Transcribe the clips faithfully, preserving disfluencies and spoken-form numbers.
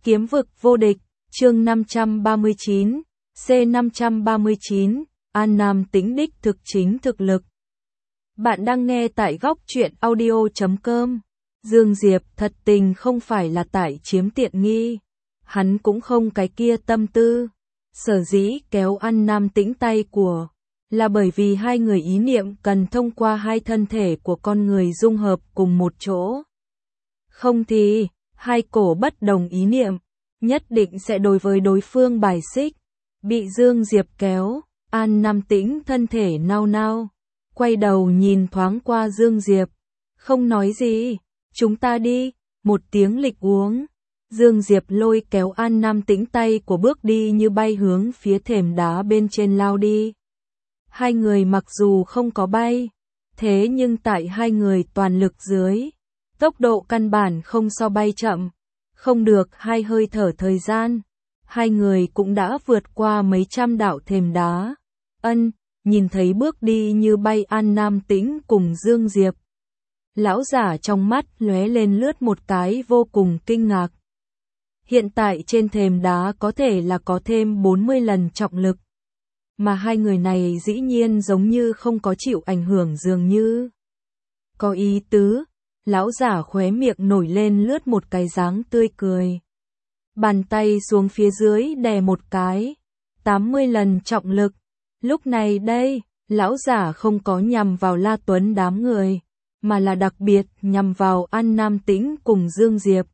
Kiếm vực vô địch, chương năm trăm ba mươi chín, C năm trăm ba mươi chín, An Nam Tĩnh đích thực chính thực lực. Bạn đang nghe tại góc truyện audio chấm com. Dương Diệp thật tình không phải là tại chiếm tiện nghi, hắn cũng không cái kia tâm tư. Sở dĩ kéo An Nam Tĩnh tay của, là bởi vì hai người ý niệm cần thông qua hai thân thể của con người dung hợp cùng một chỗ. Không thì, hai cổ bất đồng ý niệm, nhất định sẽ đối với đối phương bài xích. Bị Dương Diệp kéo, An Nam Tĩnh thân thể nao nao, quay đầu nhìn thoáng qua Dương Diệp, không nói gì, chúng ta đi, một tiếng lịch uống. Dương Diệp lôi kéo An Nam Tĩnh tay của bước đi như bay hướng phía thềm đá bên trên lao đi. Hai người mặc dù không có bay, thế nhưng tại hai người toàn lực dưới, tốc độ căn bản không so bay chậm, không được hai hơi thở thời gian, hai người cũng đã vượt qua mấy trăm đạo thềm đá. Ân, nhìn thấy bước đi như bay An Nam Tĩnh cùng Dương Diệp, lão giả trong mắt lóe lên lướt một cái vô cùng kinh ngạc. Hiện tại trên thềm đá có thể là có thêm bốn mươi lần trọng lực, mà hai người này dĩ nhiên giống như không có chịu ảnh hưởng dường như. Có ý tứ, lão giả khóe miệng nổi lên lướt một cái dáng tươi cười. Bàn tay xuống phía dưới đè một cái, tám mươi lần trọng lực. Lúc này đây, lão giả không có nhằm vào La Tuấn đám người, mà là đặc biệt nhằm vào An Nam Tĩnh cùng Dương Diệp.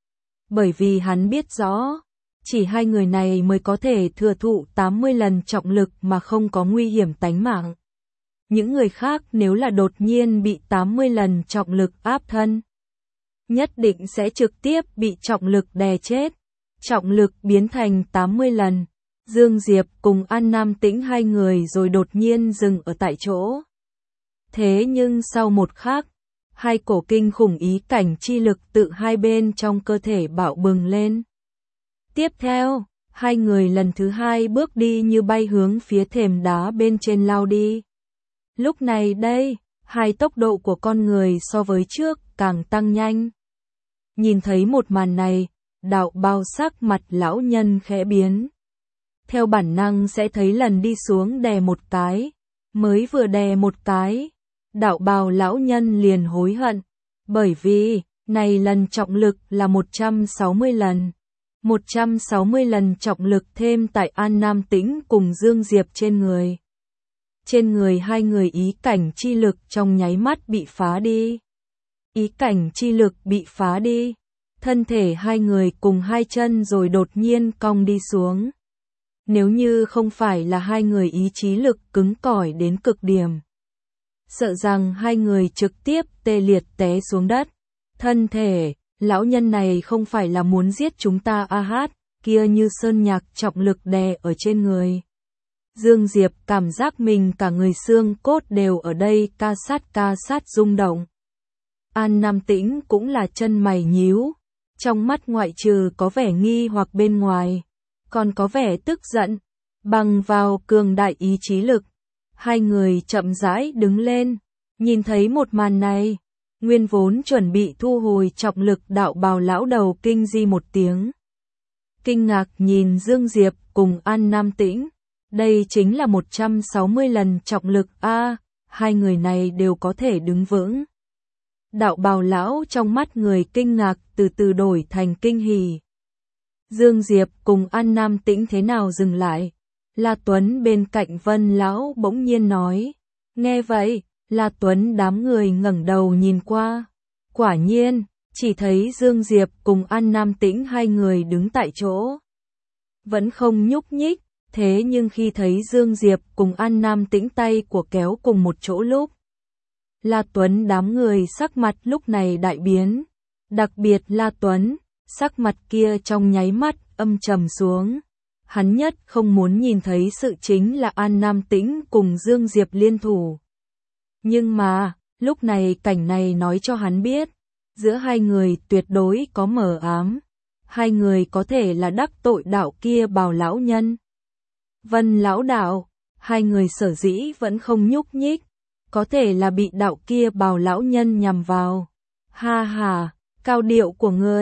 Bởi vì hắn biết rõ, chỉ hai người này mới có thể thừa thụ tám mươi lần trọng lực mà không có nguy hiểm tánh mạng. Những người khác nếu là đột nhiên bị tám mươi lần trọng lực áp thân, nhất định sẽ trực tiếp bị trọng lực đè chết. Trọng lực biến thành tám mươi lần, Dương Diệp cùng An Nam Tĩnh hai người rồi đột nhiên dừng ở tại chỗ. Thế nhưng sau một khắc, hai cổ kinh khủng ý cảnh chi lực tự hai bên trong cơ thể bạo bừng lên. Tiếp theo, hai người lần thứ hai bước đi như bay hướng phía thềm đá bên trên lao đi. Lúc này đây, hai tốc độ của con người so với trước càng tăng nhanh. Nhìn thấy một màn này, đạo bào sắc mặt lão nhân khẽ biến. Theo bản năng sẽ thấy lần đi xuống đè một cái, mới vừa đè một cái, đạo bào lão nhân liền hối hận, bởi vì, này lần trọng lực là một trăm sáu mươi lần. một trăm sáu mươi lần trọng lực thêm tại An Nam Tĩnh cùng Dương Diệp trên người. Trên người hai người ý cảnh chi lực trong nháy mắt bị phá đi. Ý cảnh chi lực bị phá đi. Thân thể hai người cùng hai chân rồi đột nhiên cong đi xuống. Nếu như không phải là hai người ý chí lực cứng cỏi đến cực điểm, sợ rằng hai người trực tiếp tê liệt té xuống đất. Thân thể, lão nhân này không phải là muốn giết chúng ta a hát, kia như sơn nhạc trọng lực đè ở trên người. Dương Diệp cảm giác mình cả người xương cốt đều ở đây ca sát ca sát rung động. An Nam Tĩnh cũng là chân mày nhíu, trong mắt ngoại trừ có vẻ nghi hoặc bên ngoài, còn có vẻ tức giận. Bằng vào cường đại ý chí lực, hai người chậm rãi đứng lên, nhìn thấy một màn này, nguyên vốn chuẩn bị thu hồi trọng lực đạo bào lão đầu kinh di một tiếng. Kinh ngạc nhìn Dương Diệp cùng An Nam Tĩnh, đây chính là một trăm sáu mươi lần trọng lực a, hai người này đều có thể đứng vững. Đạo bào lão trong mắt người kinh ngạc từ từ đổi thành kinh hỉ. Dương Diệp cùng An Nam Tĩnh thế nào dừng lại? La Tuấn bên cạnh Vân lão bỗng nhiên nói. Nghe vậy, La Tuấn đám người ngẩng đầu nhìn qua. Quả nhiên, chỉ thấy Dương Diệp cùng An Nam Tĩnh hai người đứng tại chỗ. Vẫn không nhúc nhích, thế nhưng khi thấy Dương Diệp cùng An Nam Tĩnh tay của kéo cùng một chỗ lúc, La Tuấn đám người sắc mặt lúc này đại biến. Đặc biệt La Tuấn, sắc mặt kia trong nháy mắt âm trầm xuống. Hắn nhất không muốn nhìn thấy sự chính là An Nam Tĩnh cùng Dương Diệp liên thủ. Nhưng mà, lúc này cảnh này nói cho hắn biết, giữa hai người tuyệt đối có mờ ám. Hai người có thể là đắc tội đạo kia bào lão nhân. Vân lão đạo, hai người sở dĩ vẫn không nhúc nhích, có thể là bị đạo kia bào lão nhân nhằm vào. Ha ha, cao điệu của ngươi,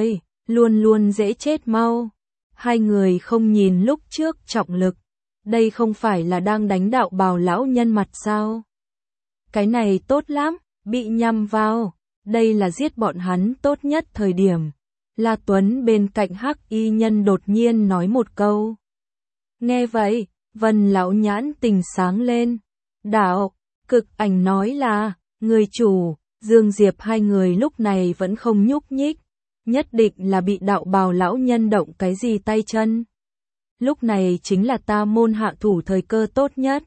luôn luôn dễ chết mau. Hai người không nhìn lúc trước trọng lực, đây không phải là đang đánh đạo bào lão nhân mặt sao? Cái này tốt lắm, bị nhằm vào, đây là giết bọn hắn tốt nhất thời điểm. La Tuấn bên cạnh Hắc Y nhân đột nhiên nói một câu. Nghe vậy, Vân lão nhãn tình sáng lên. Đạo, Cực Ảnh nói là, người chủ, Dương Diệp hai người lúc này vẫn không nhúc nhích, nhất định là bị đạo bào lão nhân động cái gì tay chân. Lúc này chính là ta môn hạ thủ thời cơ tốt nhất.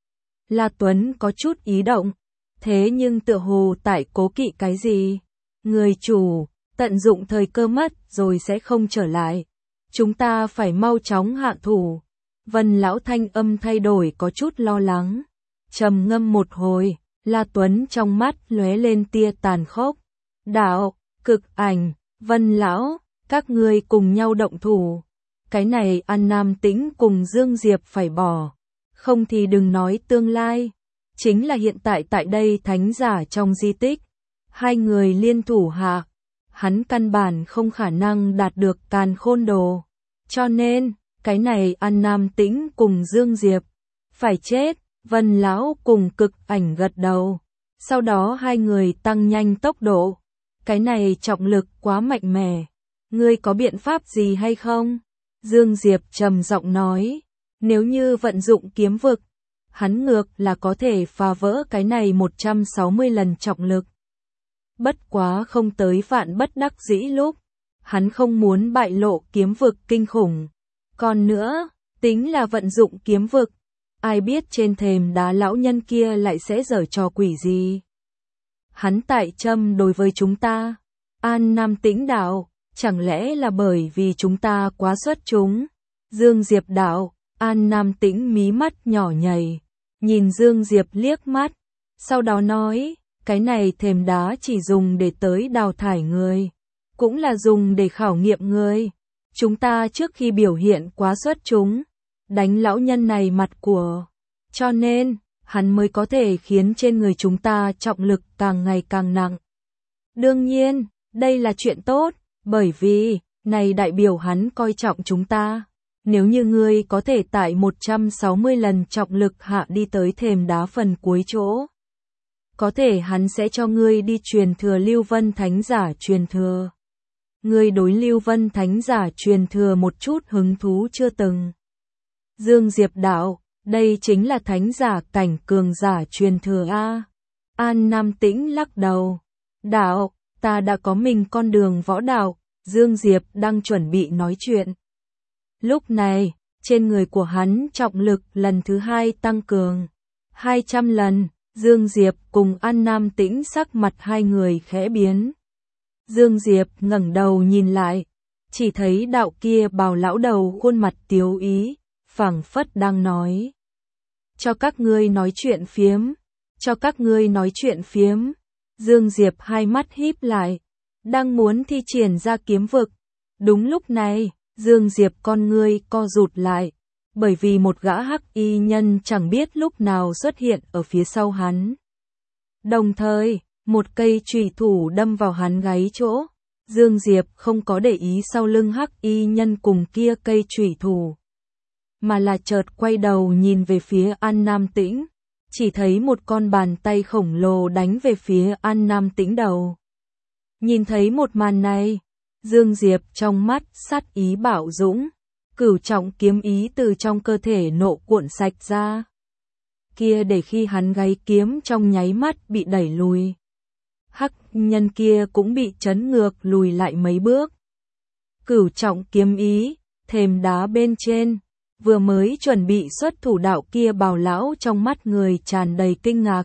La Tuấn có chút ý động, thế nhưng tựa hồ tại cố kỵ cái gì? Người chủ, tận dụng thời cơ mất rồi sẽ không trở lại. Chúng ta phải mau chóng hạ thủ. Vân lão thanh âm thay đổi có chút lo lắng. Trầm ngâm một hồi, La Tuấn trong mắt lóe lên tia tàn khốc. Đạo, Cực Ảnh, Vân lão, các ngươi cùng nhau động thủ. Cái này An Nam Tĩnh cùng Dương Diệp phải bỏ. Không thì đừng nói tương lai. Chính là hiện tại tại đây thánh giả trong di tích. Hai người liên thủ hạ. Hắn căn bản không khả năng đạt được Càn Khôn Đồ. Cho nên, cái này An Nam Tĩnh cùng Dương Diệp phải chết. Vân lão cùng Cực Ảnh gật đầu. Sau đó hai người tăng nhanh tốc độ. Cái này trọng lực quá mạnh mẽ. Ngươi có biện pháp gì hay không? Dương Diệp trầm giọng nói. Nếu như vận dụng kiếm vực, hắn ngược là có thể phá vỡ cái này một trăm sáu mươi lần trọng lực. Bất quá không tới vạn bất đắc dĩ lúc. Hắn không muốn bại lộ kiếm vực kinh khủng. Còn nữa, tính là vận dụng kiếm vực. Ai biết trên thềm đá lão nhân kia lại sẽ giở trò quỷ gì. Hắn tại châm đối với chúng ta. An Nam Tĩnh đạo, chẳng lẽ là bởi vì chúng ta quá xuất chúng? Dương Diệp đạo, An Nam Tĩnh mí mắt nhỏ nhảy, nhìn Dương Diệp liếc mắt, sau đó nói, cái này thềm đá chỉ dùng để tới đào thải người, cũng là dùng để khảo nghiệm người. Chúng ta trước khi biểu hiện quá xuất chúng, đánh lão nhân này mặt của, cho nên, hắn mới có thể khiến trên người chúng ta trọng lực càng ngày càng nặng. Đương nhiên, đây là chuyện tốt, bởi vì, này đại biểu hắn coi trọng chúng ta. Nếu như ngươi có thể tại một trăm sáu mươi lần trọng lực hạ đi tới thềm đá phần cuối chỗ, có thể hắn sẽ cho ngươi đi truyền thừa Lưu Vân Thánh Giả truyền thừa. Ngươi đối Lưu Vân Thánh Giả truyền thừa một chút hứng thú chưa từng. Dương Diệp đạo, đây chính là Thánh Giả cảnh cường giả truyền thừa a. An Nam Tĩnh lắc đầu. Đạo, ta đã có mình con đường võ đạo. Dương Diệp đang chuẩn bị nói chuyện. Lúc này, trên người của hắn trọng lực lần thứ hai tăng cường. hai trăm lần, Dương Diệp cùng An Nam Tĩnh sắc mặt hai người khẽ biến. Dương Diệp ngẩng đầu nhìn lại, chỉ thấy đạo kia bào lão đầu khuôn mặt tiếu ý, phảng phất đang nói. Cho các ngươi nói chuyện phiếm, cho các ngươi nói chuyện phiếm. Dương Diệp hai mắt híp lại, đang muốn thi triển ra kiếm vực. Đúng lúc này, Dương Diệp con ngươi co rụt lại, bởi vì một gã hắc y nhân chẳng biết lúc nào xuất hiện ở phía sau hắn. Đồng thời, một cây chùy thủ đâm vào hắn gáy chỗ. Dương Diệp không có để ý sau lưng hắc y nhân cùng kia cây chùy thủ, mà là chợt quay đầu nhìn về phía An Nam Tĩnh, chỉ thấy một con bàn tay khổng lồ đánh về phía An Nam Tĩnh đầu. Nhìn thấy một màn này, Dương Diệp trong mắt sát ý bạo dũng, cửu trọng kiếm ý từ trong cơ thể nộ cuộn sạch ra. Kia để khi hắn gáy kiếm trong nháy mắt bị đẩy lùi. Hắc nhân kia cũng bị chấn ngược lùi lại mấy bước. Cửu trọng kiếm ý, thềm đá bên trên, vừa mới chuẩn bị xuất thủ đạo kia bào lão trong mắt người tràn đầy kinh ngạc.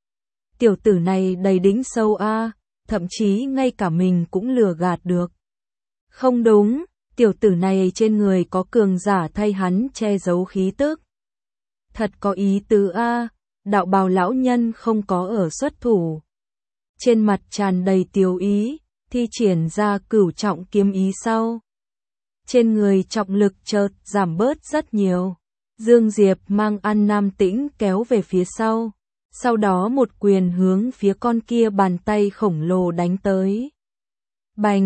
Tiểu tử này đầy đỉnh sâu a, thậm chí ngay cả mình cũng lừa gạt được. Không đúng, tiểu tử này trên người có cường giả thay hắn che giấu khí tức. Thật có ý tứ a, đạo bào lão nhân không có ở xuất thủ. Trên mặt tràn đầy tiêu ý, thi triển ra cửu trọng kiếm ý sau. Trên người trọng lực chợt giảm bớt rất nhiều. Dương Diệp mang An Nam Tĩnh kéo về phía sau. Sau đó một quyền hướng phía con kia bàn tay khổng lồ đánh tới. Bành,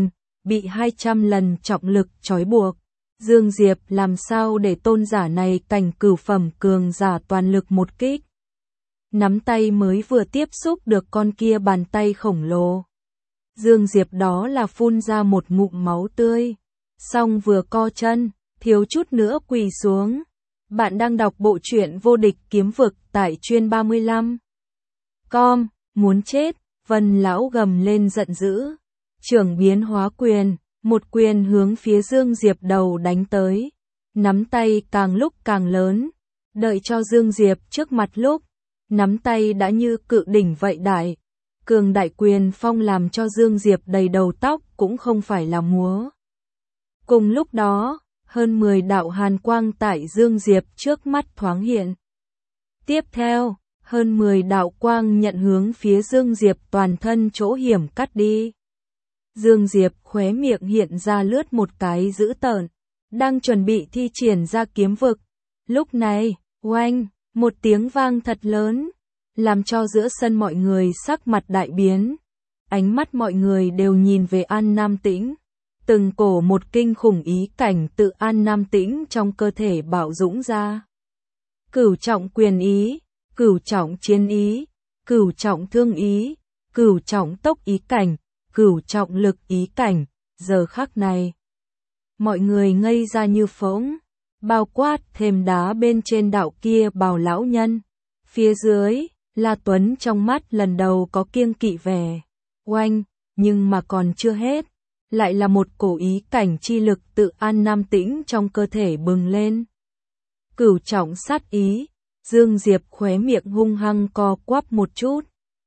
bị hai trăm lần trọng lực trói buộc. Dương Diệp làm sao để tôn giả này cảnh cửu phẩm cường giả toàn lực một kích. Nắm tay mới vừa tiếp xúc được con kia bàn tay khổng lồ. Dương Diệp đó là phun ra một ngụm máu tươi. Xong vừa co chân, thiếu chút nữa quỳ xuống. Bạn đang đọc bộ truyện Vô Địch Kiếm Vực tại chuyên ba mươi lăm. Com, muốn chết, Vân lão gầm lên giận dữ. Trưởng biến hóa quyền, một quyền hướng phía Dương Diệp đầu đánh tới. Nắm tay càng lúc càng lớn, đợi cho Dương Diệp trước mặt lúc, nắm tay đã như cự đỉnh vậy đại. Cường đại quyền phong làm cho Dương Diệp đầy đầu tóc cũng không phải là múa. Cùng lúc đó, hơn mười đạo hàn quang tại Dương Diệp trước mắt thoáng hiện. Tiếp theo, hơn mười đạo quang nhận hướng phía Dương Diệp toàn thân chỗ hiểm cắt đi. Dương Diệp khóe miệng hiện ra lướt một cái dữ tợn, đang chuẩn bị thi triển ra kiếm vực. Lúc này, oanh, một tiếng vang thật lớn, làm cho giữa sân mọi người sắc mặt đại biến. Ánh mắt mọi người đều nhìn về An Nam Tĩnh. Từng cổ một kinh khủng ý cảnh tự An Nam Tĩnh trong cơ thể bạo dũng ra. Cửu trọng quyền ý, cửu trọng chiến ý, cửu trọng thương ý, cửu trọng tốc ý cảnh, cửu trọng lực ý cảnh. Giờ khắc này, mọi người ngây ra như phỗng, bao quát thêm đá bên trên đạo kia bào lão nhân. Phía dưới, La Tuấn trong mắt lần đầu có kiêng kỵ vẻ. Oanh, nhưng mà còn chưa hết. Lại là một cổ ý cảnh chi lực tự An Nam Tĩnh trong cơ thể bừng lên. Cửu trọng sát ý, Dương Diệp khóe miệng hung hăng co quắp một chút.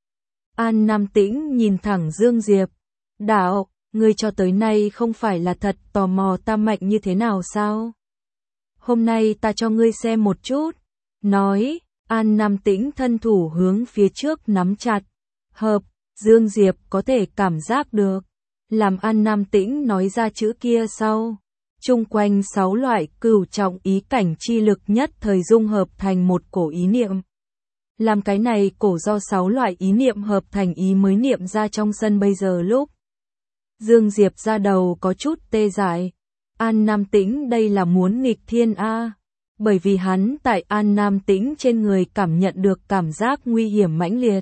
An Nam Tĩnh nhìn thẳng Dương Diệp. Đạo, ngươi cho tới nay không phải là thật tò mò ta mạnh như thế nào sao? Hôm nay ta cho ngươi xem một chút. Nói, An Nam Tĩnh thân thủ hướng phía trước nắm chặt. Hợp, Dương Diệp có thể cảm giác được. Làm An Nam Tĩnh nói ra chữ kia sau. Chung quanh sáu loại cửu trọng ý cảnh chi lực nhất thời dung hợp thành một cổ ý niệm. Làm cái này cổ do sáu loại ý niệm hợp thành ý mới niệm ra trong sân bây giờ lúc. Dương Diệp ra đầu có chút tê dại. An Nam Tĩnh đây là muốn nghịch thiên a. Bởi vì hắn tại An Nam Tĩnh trên người cảm nhận được cảm giác nguy hiểm mãnh liệt.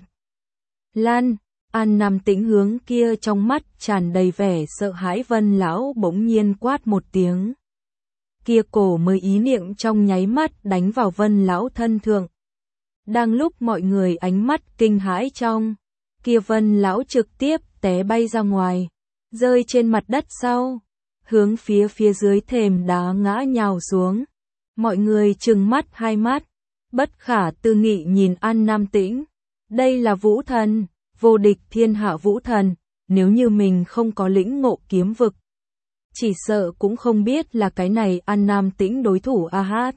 Lan, An Nam Tĩnh hướng kia trong mắt tràn đầy vẻ sợ hãi Vân lão bỗng nhiên quát một tiếng. Kia cổ mới ý niệm trong nháy mắt đánh vào Vân lão thân thượng. Đang lúc mọi người ánh mắt kinh hãi trong, kia Vân lão trực tiếp té bay ra ngoài, rơi trên mặt đất sau, hướng phía phía dưới thềm đá ngã nhào xuống. Mọi người trừng mắt hai mắt, bất khả tư nghị nhìn An Nam Tĩnh. Đây là vũ thần, vô địch thiên hạ vũ thần, nếu như mình không có lĩnh ngộ kiếm vực, chỉ sợ cũng không biết là cái này An Nam Tĩnh đối thủ a hát.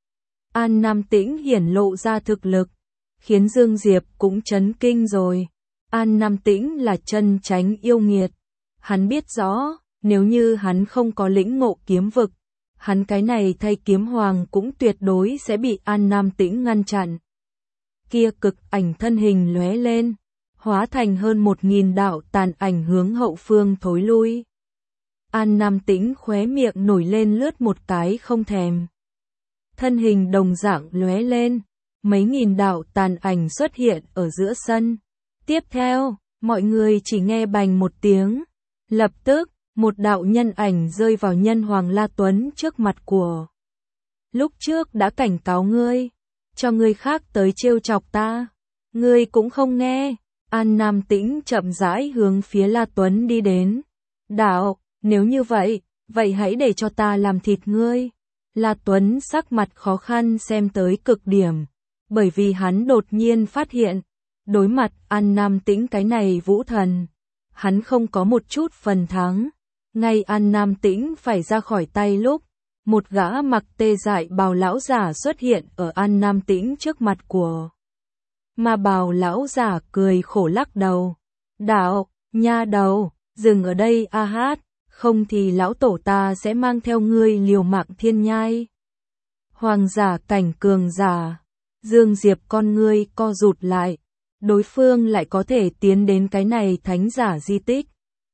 An Nam Tĩnh hiển lộ ra thực lực, khiến Dương Diệp cũng chấn kinh rồi. An Nam Tĩnh là chân chánh yêu nghiệt. Hắn biết rõ, nếu như hắn không có lĩnh ngộ kiếm vực, hắn cái này thay kiếm hoàng cũng tuyệt đối sẽ bị An Nam Tĩnh ngăn chặn. Kia cực ảnh thân hình lóe lên, hóa thành hơn một nghìn đạo tàn ảnh hướng hậu phương thối lui. An Nam Tĩnh khóe miệng nổi lên lướt một cái không thèm. Thân hình đồng dạng lóe lên, mấy nghìn đạo tàn ảnh xuất hiện ở giữa sân. Tiếp theo, mọi người chỉ nghe bành một tiếng. Lập tức, một đạo nhân ảnh rơi vào nhân hoàng La Tuấn trước mặt của. Lúc trước đã cảnh cáo ngươi, cho người khác tới trêu chọc ta, ngươi cũng không nghe. An Nam Tĩnh chậm rãi hướng phía La Tuấn đi đến. Đạo, nếu như vậy, vậy hãy để cho ta làm thịt ngươi. La Tuấn sắc mặt khó khăn xem tới cực điểm, bởi vì hắn đột nhiên phát hiện, đối mặt An Nam Tĩnh cái này vũ thần, hắn không có một chút phần thắng. Ngay An Nam Tĩnh phải ra khỏi tay lúc, một gã mặc tê dại bào lão giả xuất hiện ở An Nam Tĩnh trước mặt của. Mà bào lão giả cười khổ lắc đầu. Đạo, nha đầu, dừng ở đây a hát, không thì lão tổ ta sẽ mang theo ngươi liều mạng thiên nhai. Hoàng giả cảnh cường giả, Dương Diệp con ngươi co rụt lại, đối phương lại có thể tiến đến cái này thánh giả di tích.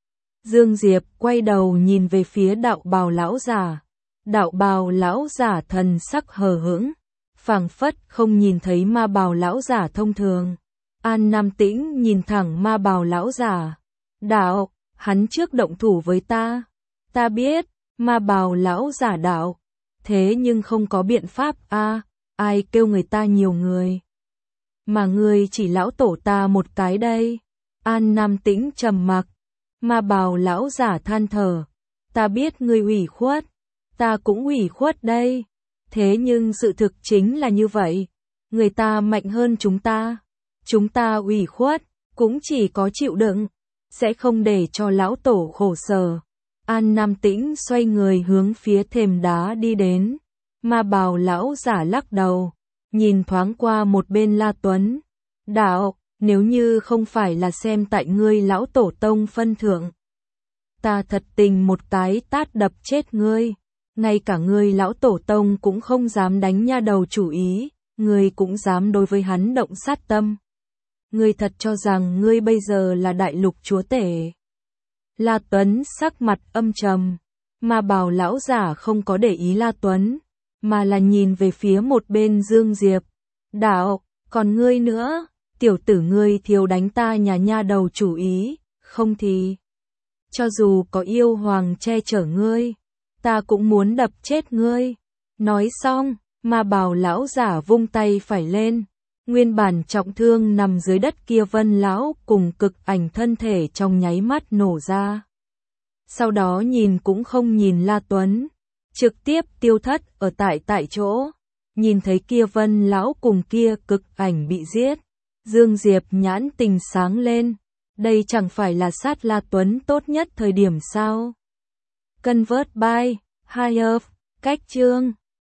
Dương Diệp quay đầu nhìn về phía đạo bào lão giả. Đạo bào lão giả thần sắc hờ hững, phảng phất không nhìn thấy ma bào lão giả thông thường. An Nam Tĩnh nhìn thẳng ma bào lão giả. Đạo, hắn trước động thủ với ta. Ta biết, ma bào lão giả đạo. Thế nhưng không có biện pháp a, ai kêu người ta nhiều người. Mà ngươi chỉ lão tổ ta một cái đây. An Nam Tĩnh trầm mặc. Ma bào lão giả than thở. Ta biết ngươi ủy khuất. Ta cũng ủy khuất đây. Thế nhưng sự thực chính là như vậy. Người ta mạnh hơn chúng ta. Chúng ta ủy khuất, cũng chỉ có chịu đựng. Sẽ không để cho lão tổ khổ sở. An Nam Tĩnh xoay người hướng phía thềm đá đi đến. Ma bào lão giả lắc đầu. Nhìn thoáng qua một bên La Tuấn. Đạo, nếu như không phải là xem tại ngươi lão tổ tông phân thượng. Ta thật tình một cái tát đập chết ngươi. Ngay cả ngươi lão tổ tông cũng không dám đánh nha đầu chủ ý. Ngươi cũng dám đối với hắn động sát tâm. Ngươi thật cho rằng ngươi bây giờ là đại lục chúa tể. La Tuấn sắc mặt âm trầm. Mà bảo lão giả không có để ý La Tuấn. Mà là nhìn về phía một bên Dương Diệp. Đạo, còn ngươi nữa, tiểu tử ngươi thiếu đánh ta nhà nha đầu chủ ý, không thì. Cho dù có yêu hoàng che chở ngươi, ta cũng muốn đập chết ngươi. Nói xong, mà bảo lão giả vung tay phải lên. Nguyên bản trọng thương nằm dưới đất kia Vân lão cùng cực ảnh thân thể trong nháy mắt nổ ra. Sau đó nhìn cũng không nhìn La Tuấn. Trực tiếp tiêu thất ở tại tại chỗ. Nhìn thấy kia Vân lão cùng kia cực ảnh bị giết. Dương Diệp nhãn tình sáng lên. Đây chẳng phải là sát La Tuấn tốt nhất thời điểm sao? Convert by Higher. Cách chương